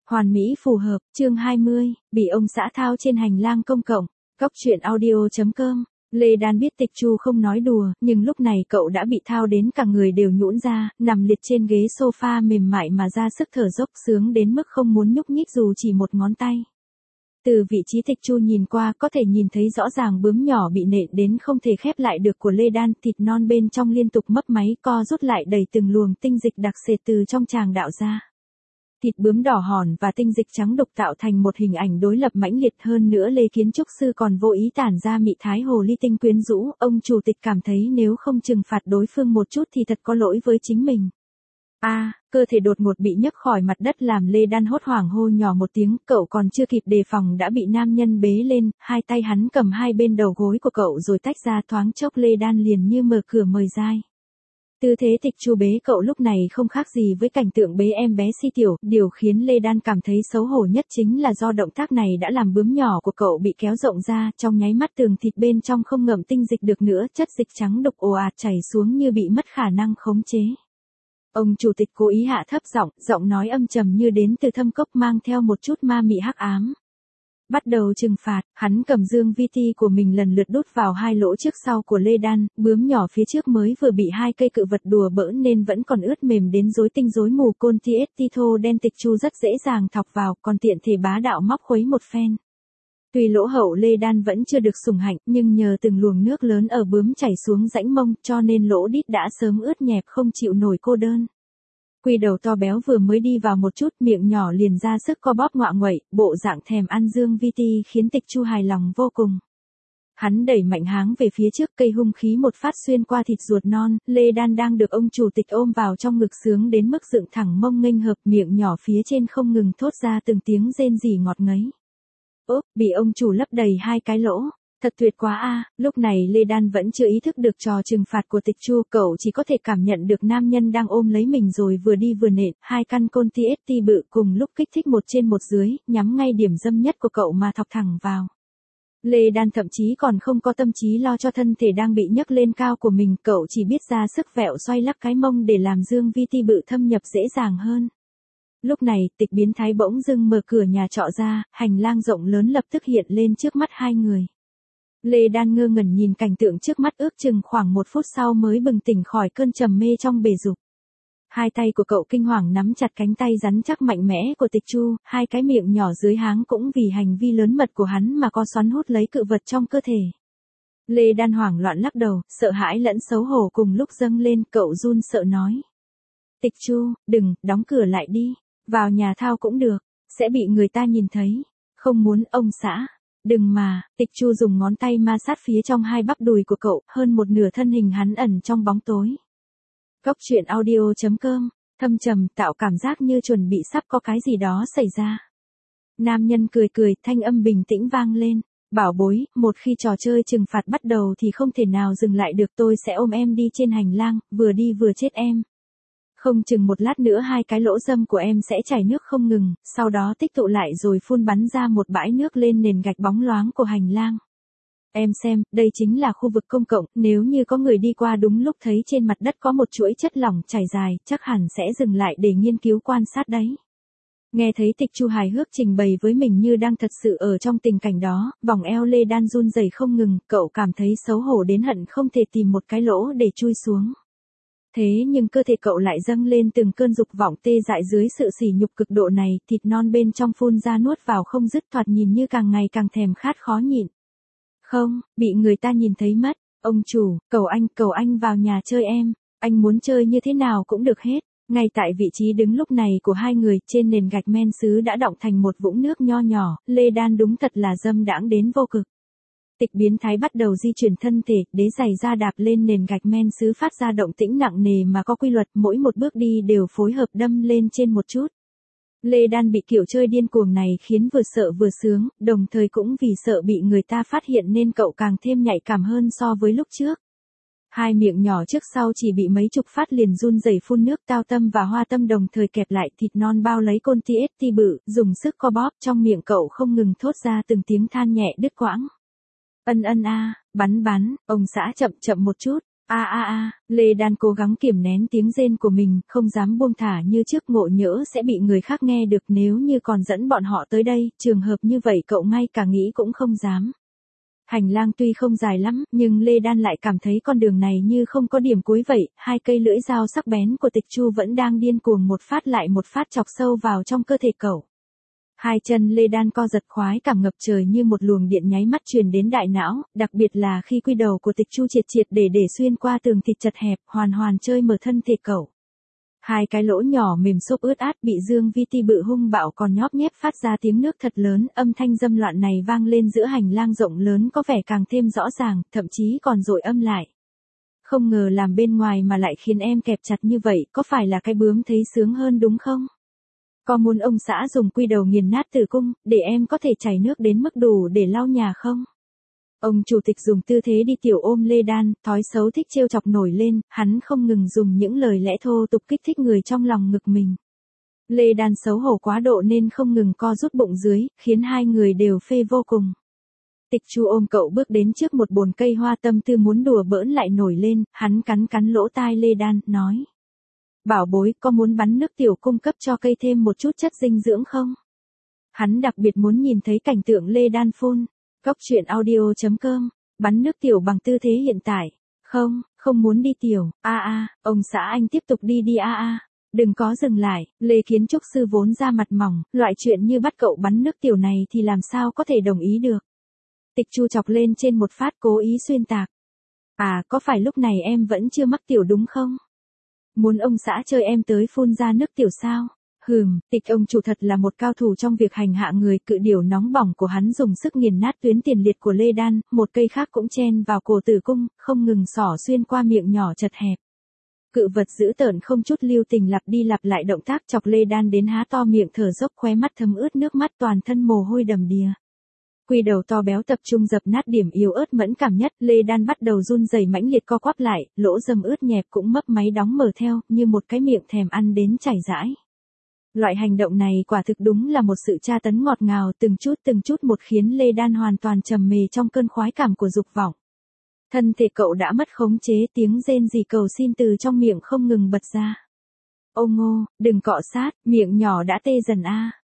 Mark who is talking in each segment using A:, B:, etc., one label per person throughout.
A: Hoàn mỹ phù hợp, chương 20, bị ông xã thao trên hành lang công cộng. Cóc truyện audio.com. Lê Đan biết Tịch Chu không nói đùa, nhưng lúc này cậu đã bị thao đến cả người đều nhũn ra, nằm liệt trên ghế sofa mềm mại mà ra sức thở dốc, sướng đến mức không muốn nhúc nhích dù chỉ một ngón tay. Từ vị trí Tịch Chu nhìn qua có thể nhìn thấy rõ ràng bướm nhỏ bị nện đến không thể khép lại được của Lê Đan, thịt non bên trong liên tục mấp máy co rút lại đầy từng luồng tinh dịch đặc sệt từ trong tràng đạo ra. Thịt bướm đỏ hòn và tinh dịch trắng đục tạo thành một hình ảnh đối lập mãnh liệt, hơn nữa Lê Kiến Trúc Sư còn vô ý tản ra mị thái hồ ly tinh quyến rũ, ông chủ tịch cảm thấy nếu không trừng phạt đối phương một chút thì thật có lỗi với chính mình. Cơ thể đột ngột bị nhấc khỏi mặt đất làm Lê Đan hốt hoảng hô nhỏ một tiếng, cậu còn chưa kịp đề phòng đã bị nam nhân bế lên, hai tay hắn cầm hai bên đầu gối của cậu rồi tách ra, thoáng chốc Lê Đan liền như mở cửa mời giai. Tư thế Tịch Chu bế cậu lúc này không khác gì với cảnh tượng bế em bé si tiểu, điều khiến Lê Đan cảm thấy xấu hổ nhất chính là do động tác này đã làm bướm nhỏ của cậu bị kéo rộng ra, trong nháy mắt tường thịt bên trong không ngậm tinh dịch được nữa, chất dịch trắng đục ồ ạt chảy xuống như bị mất khả năng khống chế. Ông chủ tịch cố ý hạ thấp giọng nói âm trầm như đến từ thâm cốc mang theo một chút ma mị hắc ám. Bắt đầu trừng phạt, hắn cầm dương vi ti của mình lần lượt đút vào hai lỗ trước sau của Lê Đan, bướm nhỏ phía trước mới vừa bị hai cây cự vật đùa bỡn nên vẫn còn ướt mềm đến rối tinh rối mù, côn TST thô đen Tịch Chu rất dễ dàng thọc vào, còn tiện thể bá đạo móc khuấy một phen. Tuy lỗ hậu Lê Đan vẫn chưa được sủng hạnh, nhưng nhờ từng luồng nước lớn ở bướm chảy xuống rãnh mông, cho nên lỗ đít đã sớm ướt nhẹp không chịu nổi cô đơn. Quy đầu to béo vừa mới đi vào một chút, miệng nhỏ liền ra sức co bóp ngoạ nguậy, bộ dạng thèm ăn dương vi ti khiến Tịch Chu hài lòng vô cùng. Hắn đẩy mạnh háng về phía trước, cây hung khí một phát xuyên qua thịt ruột non, Lê Đan đang được ông chủ tịch ôm vào trong ngực sướng đến mức dựng thẳng mông nghênh hợp, miệng nhỏ phía trên không ngừng thốt ra từng tiếng rên rỉ ngọt ngấy. Bị ông chủ lấp đầy hai cái lỗ. Thật tuyệt quá lúc này Lê Đan vẫn chưa ý thức được trò trừng phạt của Tịch Chu, cậu chỉ có thể cảm nhận được nam nhân đang ôm lấy mình rồi vừa đi vừa nện, hai căn côn TST bự cùng lúc kích thích một trên một dưới, nhắm ngay điểm dâm nhất của cậu mà thọc thẳng vào. Lê Đan thậm chí còn không có tâm trí lo cho thân thể đang bị nhấc lên cao của mình, cậu chỉ biết ra sức vẹo xoay lắc cái mông để làm dương vi ti bự thâm nhập dễ dàng hơn. Lúc này, Tịch biến thái bỗng dưng mở cửa nhà trọ ra, hành lang rộng lớn lập tức hiện lên trước mắt hai người. Lê Đan ngơ ngẩn nhìn cảnh tượng trước mắt, ước chừng khoảng một phút sau mới bừng tỉnh khỏi cơn trầm mê trong bể dục. Hai tay của cậu kinh hoàng nắm chặt cánh tay rắn chắc mạnh mẽ của Tịch Chu, hai cái miệng nhỏ dưới háng cũng vì hành vi lớn mật của hắn mà co xoắn hút lấy cự vật trong cơ thể. Lê Đan hoảng loạn lắc đầu, sợ hãi lẫn xấu hổ cùng lúc dâng lên, cậu run sợ nói. Tịch Chu, đừng, đóng cửa lại đi, vào nhà thao cũng được, sẽ bị người ta nhìn thấy. Không muốn ông xã. Đừng mà, Tịch Chu dùng ngón tay ma sát phía trong hai bắp đùi của cậu, hơn một nửa thân hình hắn ẩn trong bóng tối. Cóc truyện audio.com, thâm trầm tạo cảm giác như chuẩn bị sắp có cái gì đó xảy ra. Nam nhân cười cười, thanh âm bình tĩnh vang lên. Bảo bối, một khi trò chơi trừng phạt bắt đầu thì không thể nào dừng lại được, tôi sẽ ôm em đi trên hành lang, vừa đi vừa chết em. Không chừng một lát nữa hai cái lỗ dâm của em sẽ chảy nước không ngừng, sau đó tích tụ lại rồi phun bắn ra một bãi nước lên nền gạch bóng loáng của hành lang. Em xem, đây chính là khu vực công cộng, nếu như có người đi qua đúng lúc thấy trên mặt đất có một chuỗi chất lỏng chảy dài, chắc hẳn sẽ dừng lại để nghiên cứu quan sát đấy. Nghe thấy Tịch Chu hài hước trình bày với mình như đang thật sự ở trong tình cảnh đó, vòng eo Lê Đan run rẩy không ngừng, cậu cảm thấy xấu hổ đến hận không thể tìm một cái lỗ để chui xuống. Thế nhưng cơ thể cậu lại dâng lên từng cơn dục vọng tê dại dưới sự sỉ nhục cực độ này, thịt non bên trong phun ra nuốt vào không dứt, thoạt nhìn như càng ngày càng thèm khát khó nhịn. Không, bị người ta nhìn thấy mất. Ông chủ, cầu anh vào nhà chơi em, anh muốn chơi như thế nào cũng được hết. Ngay tại vị trí đứng lúc này của hai người, trên nền gạch men sứ đã đọng thành một vũng nước nho nhỏ, Lê Đan đúng thật là dâm đãng đến vô cực. Tịch biến thái bắt đầu di chuyển thân thể, đế giày da đạp lên nền gạch men sứ phát ra động tĩnh nặng nề mà có quy luật, mỗi một bước đi đều phối hợp đâm lên trên một chút. Lê Đan bị kiểu chơi điên cuồng này khiến vừa sợ vừa sướng, đồng thời cũng vì sợ bị người ta phát hiện nên cậu càng thêm nhạy cảm hơn so với lúc trước. Hai miệng nhỏ trước sau chỉ bị mấy chục phát liền run rẩy phun nước, tao tâm và hoa tâm đồng thời kẹp lại, thịt non bao lấy côn TST bự, dùng sức co bóp, trong miệng cậu không ngừng thốt ra từng tiếng than nhẹ đứt quãng. Bắn, ông xã chậm một chút, Lê Đan cố gắng kiềm nén tiếng rên của mình, không dám buông thả như trước, ngộ nhỡ sẽ bị người khác nghe được nếu như còn dẫn bọn họ tới đây, trường hợp như vậy cậu ngay cả nghĩ cũng không dám. Hành lang tuy không dài lắm, nhưng Lê Đan lại cảm thấy con đường này như không có điểm cuối vậy, hai cây lưỡi dao sắc bén của Tịch Chu vẫn đang điên cuồng một phát lại một phát chọc sâu vào trong cơ thể cậu. Hai chân Lê Đan co giật, khoái cảm ngập trời như một luồng điện nháy mắt truyền đến đại não, đặc biệt là khi quy đầu của Tịch Chu triệt triệt để xuyên qua tường thịt chật hẹp, hoàn hoàn chơi mở thân thể cậu. Hai cái lỗ nhỏ mềm xốp ướt át bị Dương Vi Ti bự hung bạo còn nhóp nhép phát ra tiếng nước thật lớn, âm thanh dâm loạn này vang lên giữa hành lang rộng lớn có vẻ càng thêm rõ ràng, thậm chí còn dội âm lại. Không ngờ làm bên ngoài mà lại khiến em kẹp chặt như vậy, có phải là cái bướm thấy sướng hơn đúng không? Có muốn ông xã dùng quy đầu nghiền nát tử cung, để em có thể chảy nước đến mức đủ để lau nhà không? Ông chủ tịch dùng tư thế đi tiểu ôm Lê Đan, thói xấu thích trêu chọc nổi lên, hắn không ngừng dùng những lời lẽ thô tục kích thích người trong lòng ngực mình. Lê Đan xấu hổ quá độ nên không ngừng co rút bụng dưới, khiến hai người đều phê vô cùng. Tịch Chu ôm cậu bước đến trước một bồn cây hoa, tâm tư muốn đùa bỡn lại nổi lên, hắn cắn lỗ tai Lê Đan, nói. Bảo bối, có muốn bắn nước tiểu cung cấp cho cây thêm một chút chất dinh dưỡng không? Hắn đặc biệt muốn nhìn thấy cảnh tượng Lê Đan phun. Cóc truyện audio.com, bắn nước tiểu bằng tư thế hiện tại. Không muốn đi tiểu, ông xã anh tiếp tục đi đừng có dừng lại, Lê kiến trúc sư vốn ra mặt mỏng, loại chuyện như bắt cậu bắn nước tiểu này thì làm sao có thể đồng ý được. Tịch Chu chọc lên trên một phát cố ý xuyên tạc. Có phải lúc này em vẫn chưa mắc tiểu đúng không? Muốn ông xã chơi em tới phun ra nước tiểu sao? Tịch ông chủ thật là một cao thủ trong việc hành hạ người, cự điểu nóng bỏng của hắn dùng sức nghiền nát tuyến tiền liệt của Lê Đan, một cây khác cũng chen vào cổ tử cung, không ngừng xỏ xuyên qua miệng nhỏ chật hẹp. Cự vật dữ tợn không chút lưu tình lặp đi lặp lại động tác chọc Lê Đan đến há to miệng thở dốc, khóe mắt thấm ướt nước mắt, toàn thân mồ hôi đầm đìa. Quy đầu to béo tập trung dập nát điểm yếu ớt mẫn cảm nhất, Lê Đan bắt đầu run rẩy mãnh liệt co quắp lại, lỗ râm ướt nhẹp cũng mấp máy đóng mở theo, như một cái miệng thèm ăn đến chảy rãi. Loại hành động này quả thực đúng là một sự tra tấn ngọt ngào, từng chút một khiến Lê Đan hoàn toàn trầm mê trong cơn khoái cảm của dục vọng. Thân thể cậu đã mất khống chế, tiếng rên rỉ cầu xin từ trong miệng không ngừng bật ra. Ô Ngô, đừng cọ sát, miệng nhỏ đã tê dần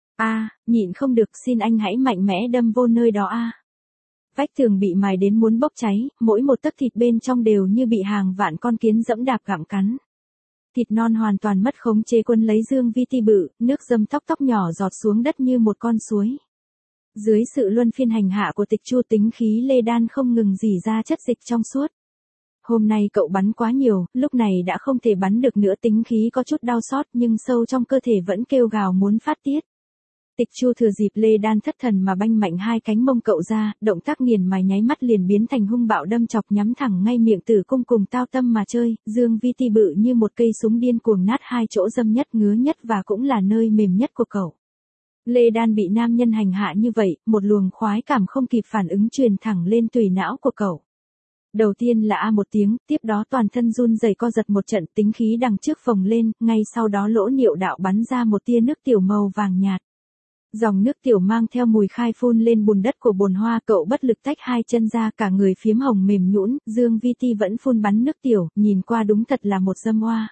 A: nhịn không được, xin anh hãy mạnh mẽ đâm vô nơi đó Vách tường bị mài đến muốn bốc cháy, mỗi một tấc thịt bên trong đều như bị hàng vạn con kiến dẫm đạp gặm cắn. Thịt non hoàn toàn mất khống chế quân lấy Dương Vi Ti bự, nước dâm tóc nhỏ giọt xuống đất như một con suối. Dưới sự luân phiên hành hạ của Tịch Chu, tính khí Lê Đan không ngừng rỉ ra chất dịch trong suốt. Hôm nay cậu bắn quá nhiều, lúc này đã không thể bắn được nữa, tính khí có chút đau xót nhưng sâu trong cơ thể vẫn kêu gào muốn phát tiết. Tịch Chu thừa dịp Lê Đan thất thần mà banh mạnh hai cánh mông cậu ra, động tác nghiền mài nháy mắt liền biến thành hung bạo đâm chọc nhắm thẳng ngay miệng tử cung cùng tao tâm mà chơi, Dương Vi Ti bự như một cây súng điên cuồng nát hai chỗ dâm nhất ngứa nhất và cũng là nơi mềm nhất của cậu. Lê Đan bị nam nhân hành hạ như vậy, một luồng khoái cảm không kịp phản ứng truyền thẳng lên tùy não của cậu. Đầu tiên là một tiếng, tiếp đó toàn thân run rẩy co giật một trận, tính khí đằng trước phồng lên, ngay sau đó lỗ niệu đạo bắn ra một tia nước tiểu màu vàng nhạt. Dòng nước tiểu mang theo mùi khai phun lên bùn đất của bồn hoa, cậu bất lực tách hai chân ra, cả người phiếm hồng mềm nhũn, Dương Vi Ti vẫn phun bắn nước tiểu, nhìn qua đúng thật là một dâm oa.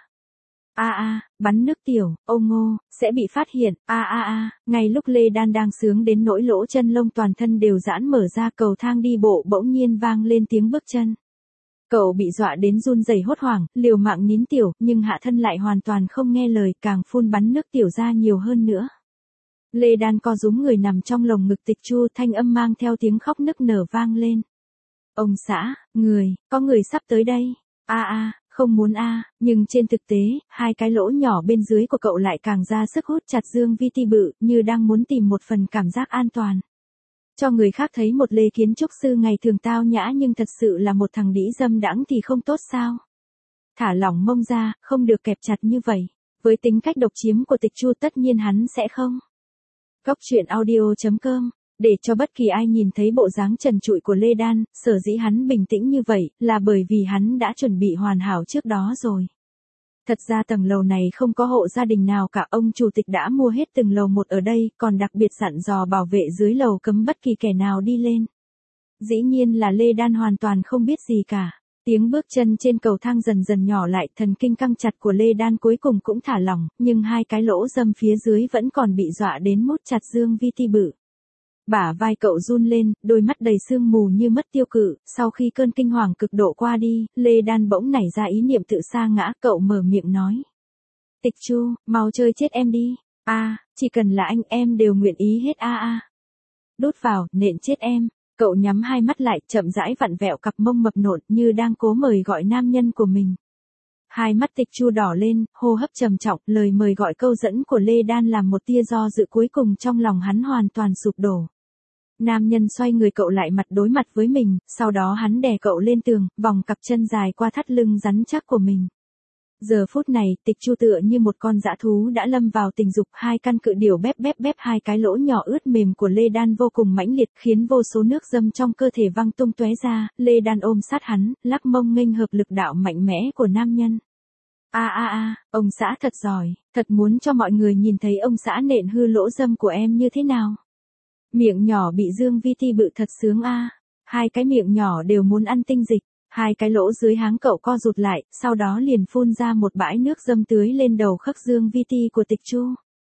A: Bắn nước tiểu, ô Ngô, sẽ bị phát hiện, ngay lúc Lê Đan đang sướng đến nỗi lỗ chân lông toàn thân đều giãn mở ra, cầu thang đi bộ bỗng nhiên vang lên tiếng bước chân. Cậu bị dọa đến run rẩy hốt hoảng, liều mạng nín tiểu, nhưng hạ thân lại hoàn toàn không nghe lời, càng phun bắn nước tiểu ra nhiều hơn nữa. Lê Đan co rúm người nằm trong lồng ngực Tịch Chu, thanh âm mang theo tiếng khóc nức nở vang lên. Ông xã, có người sắp tới đây. Không muốn nhưng trên thực tế, hai cái lỗ nhỏ bên dưới của cậu lại càng ra sức hút chặt Dương Vi Ti bự, như đang muốn tìm một phần cảm giác an toàn. Cho người khác thấy một Lê kiến trúc sư ngày thường tao nhã nhưng thật sự là một thằng đĩ dâm đãng thì không tốt sao? Thả lỏng mông ra, không được kẹp chặt như vậy. Với tính cách độc chiếm của Tịch Chu tất nhiên hắn sẽ không. Cóc truyện audio.com, để cho bất kỳ ai nhìn thấy bộ dáng trần trụi của Lê Đan, sở dĩ hắn bình tĩnh như vậy, là bởi vì hắn đã chuẩn bị hoàn hảo trước đó rồi. Thật ra tầng lầu này không có hộ gia đình nào cả, ông chủ tịch đã mua hết từng lầu một ở đây, còn đặc biệt dặn dò bảo vệ dưới lầu cấm bất kỳ kẻ nào đi lên. Dĩ nhiên là Lê Đan hoàn toàn không biết gì cả. Tiếng bước chân trên cầu thang dần dần nhỏ lại, thần kinh căng chặt của Lê Đan cuối cùng cũng thả lỏng, nhưng hai cái lỗ râm phía dưới vẫn còn bị dọa đến mút chặt Dương Vi Ti bự. Bả vai cậu run lên, đôi mắt đầy sương mù như mất tiêu cự, sau khi cơn kinh hoàng cực độ qua đi, Lê Đan bỗng nảy ra ý niệm tự sa ngã, cậu mở miệng nói. Tịch Chu, mau chơi chết em đi, chỉ cần là anh em đều nguyện ý hết Đút vào, nện chết em. Cậu nhắm hai mắt lại, chậm rãi vặn vẹo cặp mông mập nộn như đang cố mời gọi nam nhân của mình. Hai mắt Tịch Chu đỏ lên, hô hấp trầm trọng, lời mời gọi câu dẫn của Lê Đan làm một tia do dự cuối cùng trong lòng hắn hoàn toàn sụp đổ. Nam nhân xoay người cậu lại mặt đối mặt với mình, sau đó hắn đè cậu lên tường, vòng cặp chân dài qua thắt lưng rắn chắc của mình. Giờ phút này, Tịch Chu tựa như một con dã thú đã lâm vào tình dục, hai căn cự điểu bép hai cái lỗ nhỏ ướt mềm của Lê Đan vô cùng mãnh liệt, khiến vô số nước dâm trong cơ thể văng tung tóe ra. Lê Đan ôm sát hắn, lắc mông nghênh hợp lực đạo mạnh mẽ của nam nhân. Ông xã thật giỏi, thật muốn cho mọi người nhìn thấy ông xã nện hư lỗ dâm của em như thế nào. Miệng nhỏ bị Dương Vi Ti bự thật sướng hai cái miệng nhỏ đều muốn ăn tinh dịch. Hai cái lỗ dưới háng cậu co rụt lại, sau đó liền phun ra một bãi nước dâm tưới lên đầu khắc Dương Vi Ti của Tịch Chu.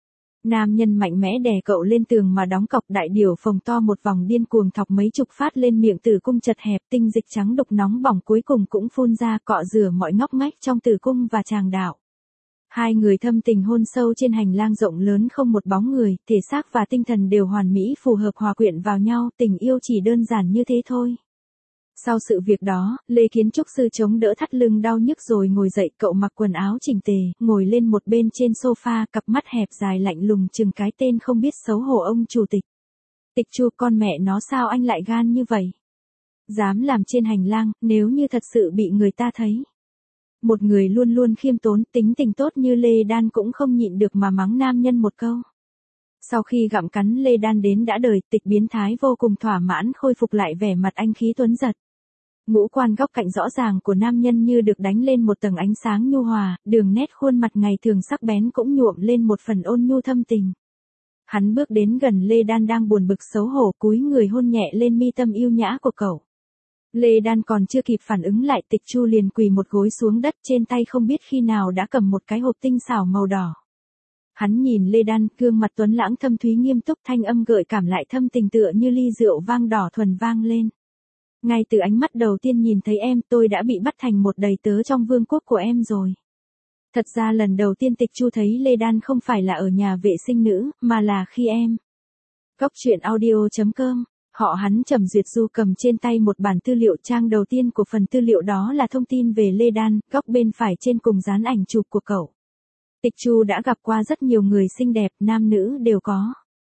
A: Nam nhân mạnh mẽ đè cậu lên tường mà đóng cọc, đại điểu phồng to một vòng điên cuồng thọc mấy chục phát lên miệng tử cung chật hẹp, tinh dịch trắng đục nóng bỏng cuối cùng cũng phun ra, cọ rửa mọi ngóc ngách trong tử cung và tràng đạo. Hai người thâm tình hôn sâu trên hành lang rộng lớn không một bóng người, thể xác và tinh thần đều hoàn mỹ phù hợp hòa quyện vào nhau, tình yêu chỉ đơn giản như thế thôi. Sau sự việc đó, Lê Kiến Trúc Sư chống đỡ thắt lưng đau nhức rồi ngồi dậy, cậu mặc quần áo chỉnh tề, ngồi lên một bên trên sofa, cặp mắt hẹp dài lạnh lùng chừng cái tên không biết xấu hổ ông chủ tịch. Tịch Chu, con mẹ nó, sao anh lại gan như vậy? Dám làm trên hành lang, nếu như thật sự bị người ta thấy. Một người luôn luôn khiêm tốn, tính tình tốt như Lê Đan cũng không nhịn được mà mắng nam nhân một câu. Sau khi gặm cắn Lê Đan đến đã đời, Tịch biến thái vô cùng thỏa mãn khôi phục lại vẻ mặt anh khí tuấn giật. Ngũ quan góc cạnh rõ ràng của nam nhân như được đánh lên một tầng ánh sáng nhu hòa, đường nét khuôn mặt ngày thường sắc bén cũng nhuộm lên một phần ôn nhu thâm tình. Hắn bước đến gần Lê Đan đang buồn bực xấu hổ, cúi người hôn nhẹ lên mi tâm yêu nhã của cậu. Lê Đan còn chưa kịp phản ứng lại, Tịch Chu liền quỳ một gối xuống đất, trên tay không biết khi nào đã cầm một cái hộp tinh xảo màu đỏ. Hắn nhìn Lê Đan, gương mặt tuấn lãng thâm thúy nghiêm túc, thanh âm gợi cảm lại thâm tình tựa như ly rượu vang đỏ thuần vang lên. Ngay từ ánh mắt đầu tiên nhìn thấy em, tôi đã bị bắt thành một đầy tớ trong vương quốc của em rồi. Thật ra lần đầu tiên Tịch Chu thấy Lê Đan không phải là ở nhà vệ sinh nữ, mà là khi em. Góc truyện audio.com. Hắn Trầm Duyệt Du cầm trên tay một bản tư liệu, trang đầu tiên của phần tư liệu đó là thông tin về Lê Đan, góc bên phải trên cùng dán ảnh chụp của cậu. Tịch Chu đã gặp qua rất nhiều người xinh đẹp, nam nữ đều có.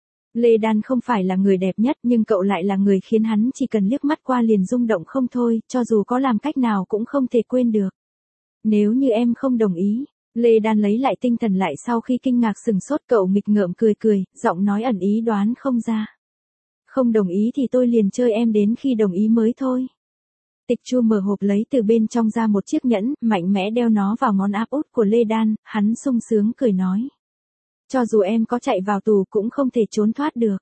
A: Lê Đan không phải là người đẹp nhất, nhưng cậu lại là người khiến hắn chỉ cần liếc mắt qua liền rung động không thôi, cho dù có làm cách nào cũng không thể quên được. Nếu như em không đồng ý. Lê Đan lấy lại tinh thần lại sau khi kinh ngạc sừng sốt, cậu nghịch ngợm cười, giọng nói ẩn ý đoán không ra. Không đồng ý thì tôi liền chơi em đến khi đồng ý mới thôi. Tịch Chu mở hộp lấy từ bên trong ra một chiếc nhẫn, mạnh mẽ đeo nó vào ngón áp út của Lê Đan, hắn sung sướng cười nói. Cho dù em có chạy vào tù cũng không thể trốn thoát được.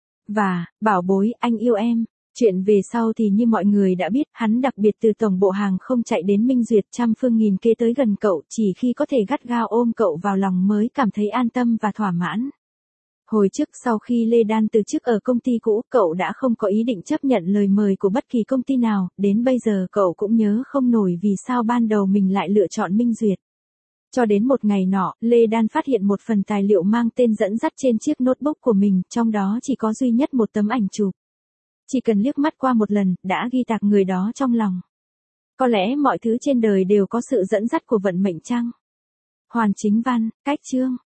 A: Và, bảo bối, anh yêu em. Chuyện về sau thì như mọi người đã biết, hắn đặc biệt từ tổng bộ hàng không chạy đến Minh Duyệt, trăm phương nghìn kế tới gần cậu, chỉ khi có thể gắt gao ôm cậu vào lòng mới cảm thấy an tâm và thỏa mãn. Hồi trước sau khi Lê Đan từ chức ở công ty cũ, cậu đã không có ý định chấp nhận lời mời của bất kỳ công ty nào, đến bây giờ cậu cũng nhớ không nổi vì sao ban đầu mình lại lựa chọn Minh Duyệt. Cho đến một ngày nọ, Lê Đan phát hiện một phần tài liệu mang tên dẫn dắt trên chiếc notebook của mình, trong đó chỉ có duy nhất một tấm ảnh chụp. Chỉ cần liếc mắt qua một lần, đã ghi tạc người đó trong lòng. Có lẽ mọi thứ trên đời đều có sự dẫn dắt của vận mệnh chăng? Hoàn Chính Văn, cách chương.